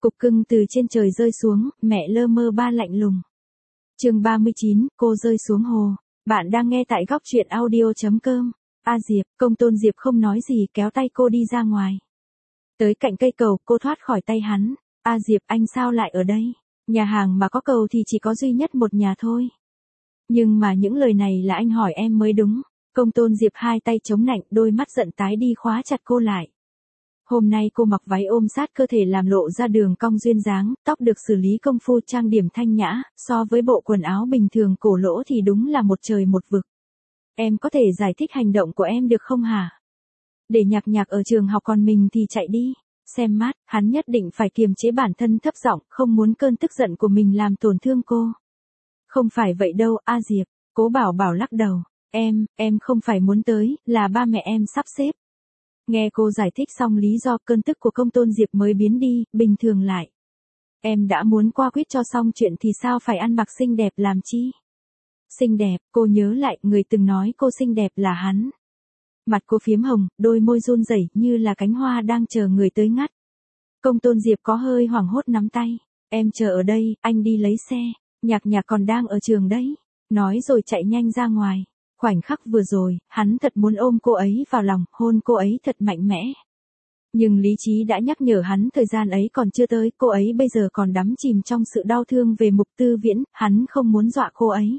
Cục cưng từ trên trời rơi xuống, mẹ lơ mơ ba lạnh lùng. Chương 39, cô rơi xuống hồ. Bạn đang nghe tại góc truyện audio.com. Diệp, Công Tôn Diệp không nói gì kéo tay cô đi ra ngoài. Tới cạnh cây cầu, cô thoát khỏi tay hắn. Diệp, anh sao lại ở đây? Nhà hàng mà có cầu thì chỉ có duy nhất một nhà thôi. Nhưng mà những lời này là anh hỏi em mới đúng. Công Tôn Diệp hai tay chống nạnh, đôi mắt giận tái đi khóa chặt cô lại. Hôm nay cô mặc váy ôm sát cơ thể làm lộ ra đường cong duyên dáng, tóc được xử lý công phu trang điểm thanh nhã, so với bộ quần áo bình thường cổ lỗ thì đúng là một trời một vực. Em có thể giải thích hành động của em được không hả? Để nhạc ở trường học còn mình thì chạy đi. Xem mát, hắn nhất định phải kiềm chế bản thân thấp giọng, không muốn cơn tức giận của mình làm tổn thương cô. Không phải vậy đâu, Diệp, Cố Bảo lắc đầu. Em không phải muốn tới, là ba mẹ em sắp xếp. Nghe cô giải thích xong lý do, cơn tức của Công Tôn Diệp mới biến đi, bình thường lại. Em đã muốn qua quyết cho xong chuyện thì sao phải ăn mặc xinh đẹp làm chi? Xinh đẹp, cô nhớ lại, người từng nói cô xinh đẹp là hắn. Mặt cô phiếm hồng, đôi môi run rẩy như là cánh hoa đang chờ người tới ngắt. Công Tôn Diệp có hơi hoảng hốt nắm tay. Em chờ ở đây, anh đi lấy xe. Nhạc còn đang ở trường đấy. Nói rồi chạy nhanh ra ngoài. Khoảnh khắc vừa rồi, hắn thật muốn ôm cô ấy vào lòng, hôn cô ấy thật mạnh mẽ. Nhưng lý trí đã nhắc nhở hắn thời gian ấy còn chưa tới, cô ấy bây giờ còn đắm chìm trong sự đau thương về Mục Tư Viễn, hắn không muốn dọa cô ấy.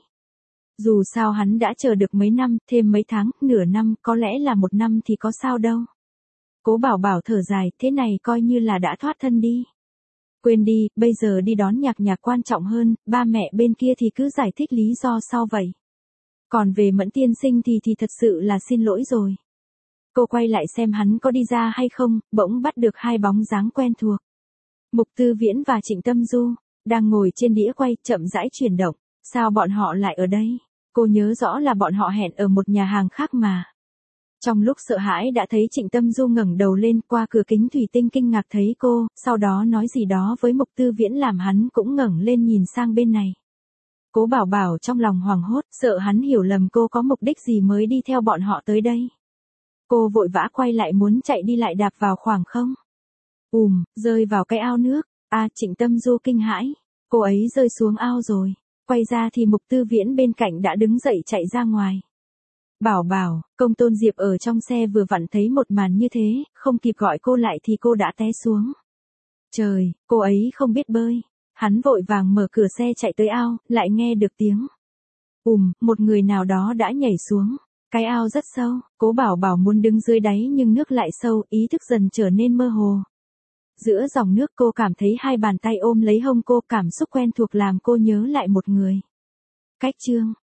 Dù sao hắn đã chờ được mấy năm, thêm mấy tháng, nửa năm, có lẽ là một năm thì có sao đâu. Cố Bảo thở dài, thế này coi như là đã thoát thân đi. Quên đi, bây giờ đi đón nhạc quan trọng hơn, ba mẹ bên kia thì cứ giải thích lý do sau vậy. Còn về Mẫn tiên sinh thì thật sự là xin lỗi rồi. Cô quay lại xem hắn có đi ra hay không, bỗng bắt được hai bóng dáng quen thuộc. Mục Tư Viễn và Trịnh Tâm Du, đang ngồi trên đĩa quay, chậm rãi chuyển động. Sao bọn họ lại ở đây? Cô nhớ rõ là bọn họ hẹn ở một nhà hàng khác mà. Trong lúc sợ hãi đã thấy Trịnh Tâm Du ngẩng đầu lên qua cửa kính thủy tinh kinh ngạc thấy cô, sau đó nói gì đó với Mục Tư Viễn làm hắn cũng ngẩng lên nhìn sang bên này. Cố Bảo trong lòng hoảng hốt, sợ hắn hiểu lầm cô có mục đích gì mới đi theo bọn họ tới đây. Cô vội vã quay lại muốn chạy đi lại đạp vào khoảng không. Rơi vào cái ao nước. Trịnh Tâm Du kinh hãi. Cô ấy rơi xuống ao rồi. Quay ra thì Mục Tư Viễn bên cạnh đã đứng dậy chạy ra ngoài. Bảo, Công Tôn Diệp ở trong xe vừa vặn thấy một màn như thế, không kịp gọi cô lại thì cô đã té xuống. Trời, cô ấy không biết bơi. Hắn vội vàng mở cửa xe chạy tới ao, lại nghe được tiếng. Một người nào đó đã nhảy xuống. Cái ao rất sâu, Cố Bảo muốn đứng dưới đáy nhưng nước lại sâu, ý thức dần trở nên mơ hồ. Giữa dòng nước cô cảm thấy hai bàn tay ôm lấy hông cô, cảm xúc quen thuộc làm cô nhớ lại một người. Cách chương